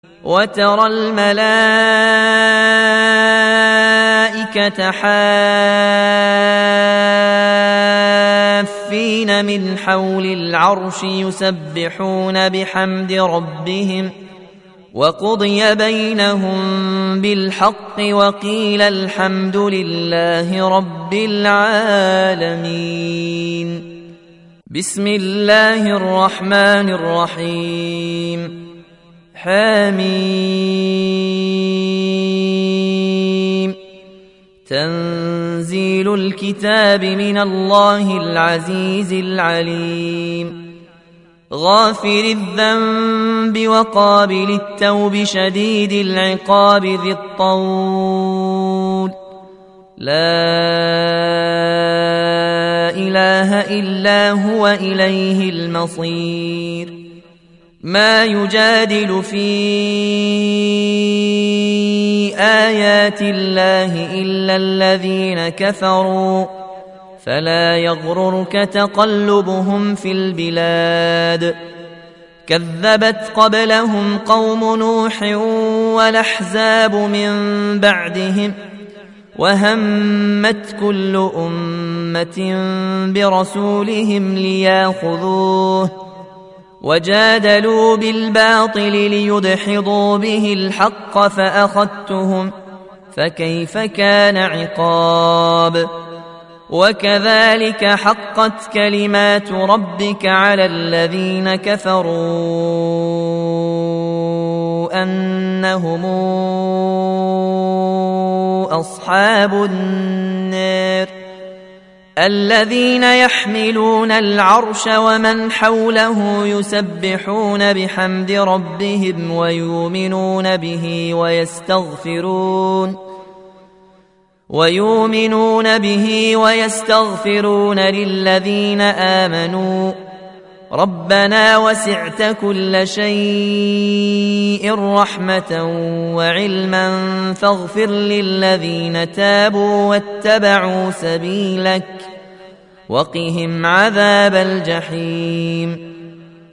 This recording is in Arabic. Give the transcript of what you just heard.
وترى الملائكة حافين من حول العرش يسبحون بحمد ربهم وقضي بينهم بالحق وقيل الحمد لله رب العالمين. بسم الله الرحمن الرحيم. حميم. تنزيل الكتاب من الله العزيز العليم. غافر الذنب وقابل التوب شديد العقاب ذي الطول. لا إله إلا هو إليه المصير. ما يجادل في آيات الله إلا الذين كفروا فلا يغررك تقلبهم في البلاد. كذبت قبلهم قوم نوح والأحزاب من بعدهم وهمت كل أمة برسولهم ليأخذوه وجادلوا بالباطل ليدحضوا به الحق فأخذتهم فكيف كان عقاب. وكذلك حقت كلمات ربك على الذين كفروا أنهم أصحاب النار. الذين يحملون العرش ومن حوله يسبحون بحمد ربهم ويؤمنون به ويستغفرون للذين آمنوا ربنا وسعت كل شيء رحمة وعلما فاغفر للذين تابوا واتبعوا سبيلك وقهم عذاب الجحيم.